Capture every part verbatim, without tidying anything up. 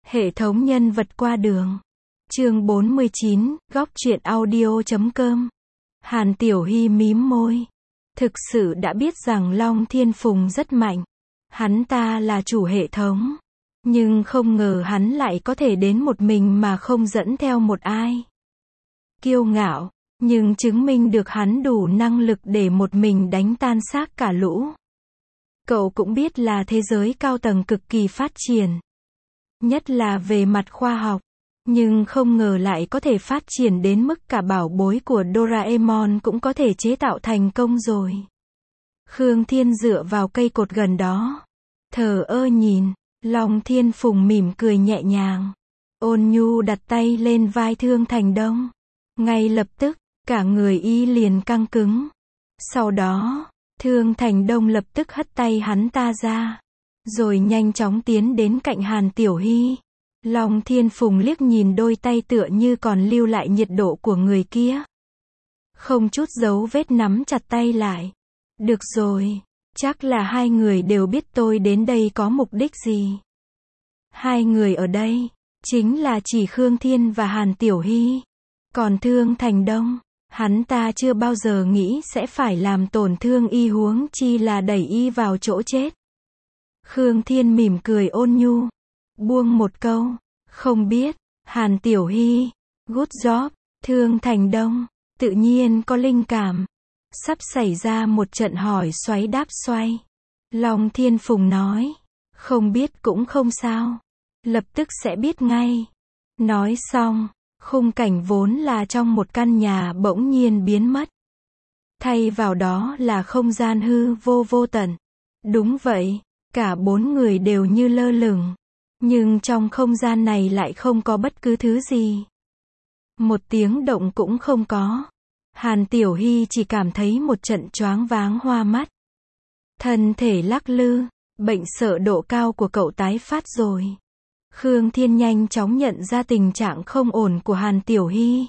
Hệ thống nhân vật qua đường. Chương bốn mươi chín, góc truyện audio chấm com. Hàn Tiểu Hy mím môi. Thực sự đã biết rằng Long Thiên Phùng rất mạnh. Hắn ta là chủ hệ thống. Nhưng không ngờ hắn lại có thể đến một mình mà không dẫn theo một ai. Kiêu ngạo, nhưng chứng minh được hắn đủ năng lực để một mình đánh tan xác cả lũ. Cậu cũng biết là thế giới cao tầng cực kỳ phát triển. Nhất là về mặt khoa học. Nhưng không ngờ lại có thể phát triển đến mức cả bảo bối của Doraemon cũng có thể chế tạo thành công rồi. Khương Thiên dựa vào cây cột gần đó. Thờ ơ nhìn. Long Thiên Phùng mỉm cười nhẹ nhàng. Ôn nhu đặt tay lên vai Thương Thành Đông. Ngay lập tức, cả người y liền căng cứng. Sau đó, Thương Thành Đông lập tức hất tay hắn ta ra. Rồi nhanh chóng tiến đến cạnh Hàn Tiểu Hy. Long Thiên Phùng liếc nhìn đôi tay tựa như còn lưu lại nhiệt độ của người kia. Không chút dấu vết nắm chặt tay lại. Được rồi, chắc là hai người đều biết tôi đến đây có mục đích gì. Hai người ở đây, chính là chỉ Khương Thiên và Hàn Tiểu Hy. Còn Thương Thành Đông, hắn ta chưa bao giờ nghĩ sẽ phải làm tổn thương y, huống chi là đẩy y vào chỗ chết. Khương Thiên mỉm cười ôn nhu. Buông một câu. Không biết. Hàn Tiểu Hy. Good job. Thương Thành Đông. Tự nhiên có linh cảm. Sắp xảy ra một trận hỏi xoáy đáp xoay. Long Thiên Phùng nói. Không biết cũng không sao. Lập tức sẽ biết ngay. Nói xong. Khung cảnh vốn là trong một căn nhà bỗng nhiên biến mất. Thay vào đó là không gian hư vô vô tận. Đúng vậy. Cả bốn người đều như lơ lửng. Nhưng trong không gian này lại không có bất cứ thứ gì. Một tiếng động cũng không có. Hàn Tiểu Hy chỉ cảm thấy một trận choáng váng hoa mắt. Thân thể lắc lư. Bệnh sợ độ cao của cậu tái phát rồi. Khương Thiên nhanh chóng nhận ra tình trạng không ổn của Hàn Tiểu Hy.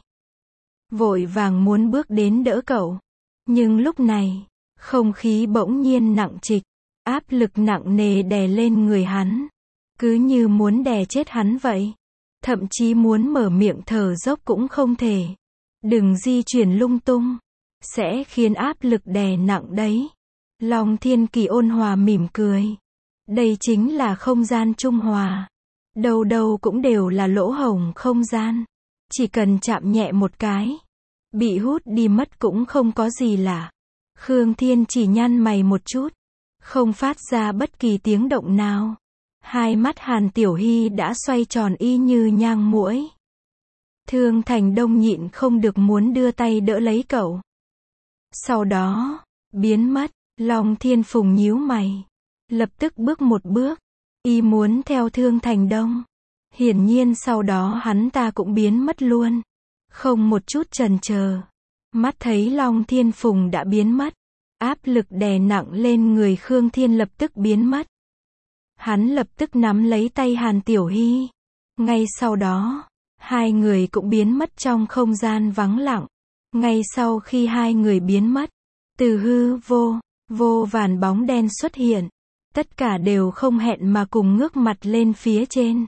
Vội vàng muốn bước đến đỡ cậu. Nhưng lúc này, không khí bỗng nhiên nặng trịch. Áp lực nặng nề đè lên người hắn. Cứ như muốn đè chết hắn vậy. Thậm chí muốn mở miệng thở dốc cũng không thể. Đừng di chuyển lung tung. Sẽ khiến áp lực đè nặng đấy. Long Thiên Kỳ ôn hòa mỉm cười. Đây chính là không gian trung hòa. Đâu đâu cũng đều là lỗ hổng không gian. Chỉ cần chạm nhẹ một cái. Bị hút đi mất cũng không có gì lạ. Khương Thiên chỉ nhăn mày một chút. Không phát ra bất kỳ tiếng động nào. Hai mắt Hàn Tiểu Hy đã xoay tròn y như nhang muỗi. Thương Thành Đông nhịn không được muốn đưa tay đỡ lấy cậu. Sau đó, biến mất. Long Thiên Phùng nhíu mày. Lập tức bước một bước. Y muốn theo Thương Thành Đông. Hiển nhiên sau đó hắn ta cũng biến mất luôn. Không một chút chần chờ. Mắt thấy Long Thiên Phùng đã biến mất. Áp lực đè nặng lên người Khương Thiên lập tức biến mất. Hắn lập tức nắm lấy tay Hàn Tiểu Hy. Ngay sau đó, hai người cũng biến mất trong không gian vắng lặng. Ngay sau khi hai người biến mất, từ hư vô, vô vàn bóng đen xuất hiện. Tất cả đều không hẹn mà cùng ngước mặt lên phía trên.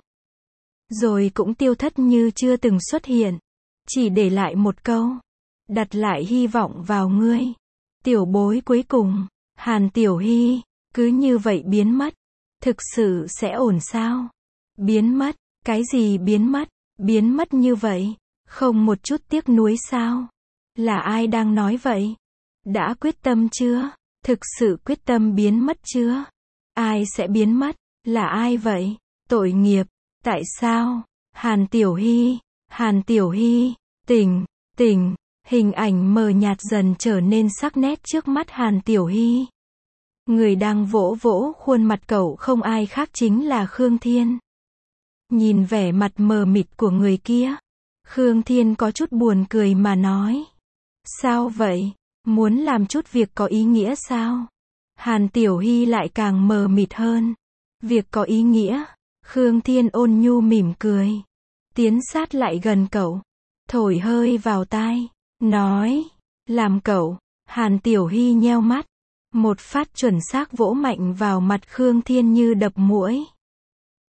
Rồi cũng tiêu thất như chưa từng xuất hiện. Chỉ để lại một câu. Đặt lại hy vọng vào ngươi. Tiểu bối cuối cùng, Hàn Tiểu Hy, cứ như vậy biến mất. Thực sự sẽ ổn sao? Biến mất, cái gì biến mất? Biến mất như vậy, không một chút tiếc nuối sao? Là ai đang nói vậy? Đã quyết tâm chưa? Thực sự quyết tâm biến mất chưa? Ai sẽ biến mất? Là ai vậy? Tội nghiệp, tại sao? Hàn Tiểu Hy, Hàn Tiểu Hy, tỉnh, tỉnh. Hình ảnh mờ nhạt dần trở nên sắc nét trước mắt Hàn Tiểu Hy. Người đang vỗ vỗ khuôn mặt cậu không ai khác chính là Khương Thiên. Nhìn vẻ mặt mờ mịt của người kia, Khương Thiên có chút buồn cười mà nói. Sao vậy? Muốn làm chút việc có ý nghĩa sao? Hàn Tiểu Hy lại càng mờ mịt hơn. Việc có ý nghĩa? Khương Thiên ôn nhu mỉm cười. Tiến sát lại gần cậu. Thổi hơi vào tai. Nói, làm cậu. Hàn Tiểu Hy nheo mắt. Một phát chuẩn xác vỗ mạnh vào mặt Khương Thiên như đập muỗi.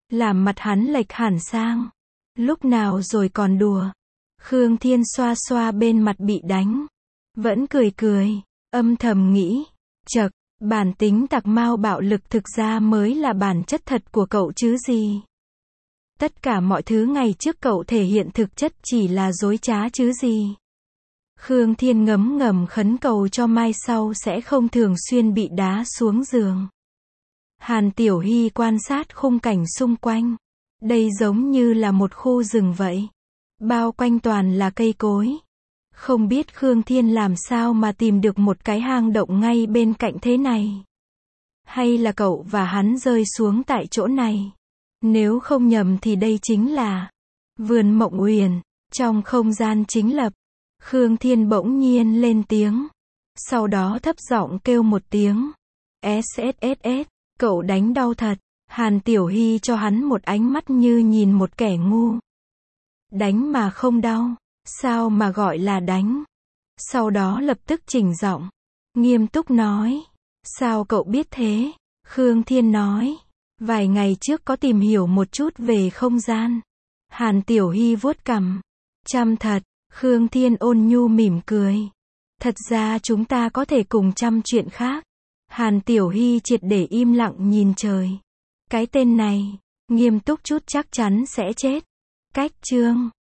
làm mặt hắn lệch hẳn sang. Lúc nào rồi còn đùa. Khương Thiên xoa xoa bên mặt bị đánh. Vẫn cười cười, âm thầm nghĩ, chậc, bản tính tặc mau bạo lực thực ra mới là bản chất thật của cậu chứ gì. Tất cả mọi thứ ngày trước cậu thể hiện thực chất chỉ là dối trá chứ gì. Khương Thiên ngấm ngầm khấn cầu cho mai sau sẽ không thường xuyên bị đá xuống giường. Hàn Tiểu Hy quan sát khung cảnh xung quanh. Đây giống như là một khu rừng vậy. Bao quanh toàn là cây cối. Không biết Khương Thiên làm sao mà tìm được một cái hang động ngay bên cạnh thế này. Hay là cậu và hắn rơi xuống tại chỗ này. Nếu không nhầm thì đây chính là vườn Mộng Uyển. Trong không gian chính lập, Khương Thiên bỗng nhiên lên tiếng. Sau đó thấp giọng kêu một tiếng. ét ét ét ét, cậu đánh đau thật. Hàn Tiểu Hy cho hắn một ánh mắt như nhìn một kẻ ngu. Đánh mà không đau, sao mà gọi là đánh? Sau đó lập tức chỉnh giọng, nghiêm túc nói. Sao cậu biết thế? Khương Thiên nói. Vài ngày trước có tìm hiểu một chút về không gian. Hàn Tiểu Hy vuốt cằm. Chăm thật. Khương Thiên ôn nhu mỉm cười. Thật ra chúng ta có thể cùng chăm chuyện khác. Hàn Tiểu Hy triệt để im lặng nhìn trời. Cái tên này, nghiêm túc chút chắc chắn sẽ chết. Cách chương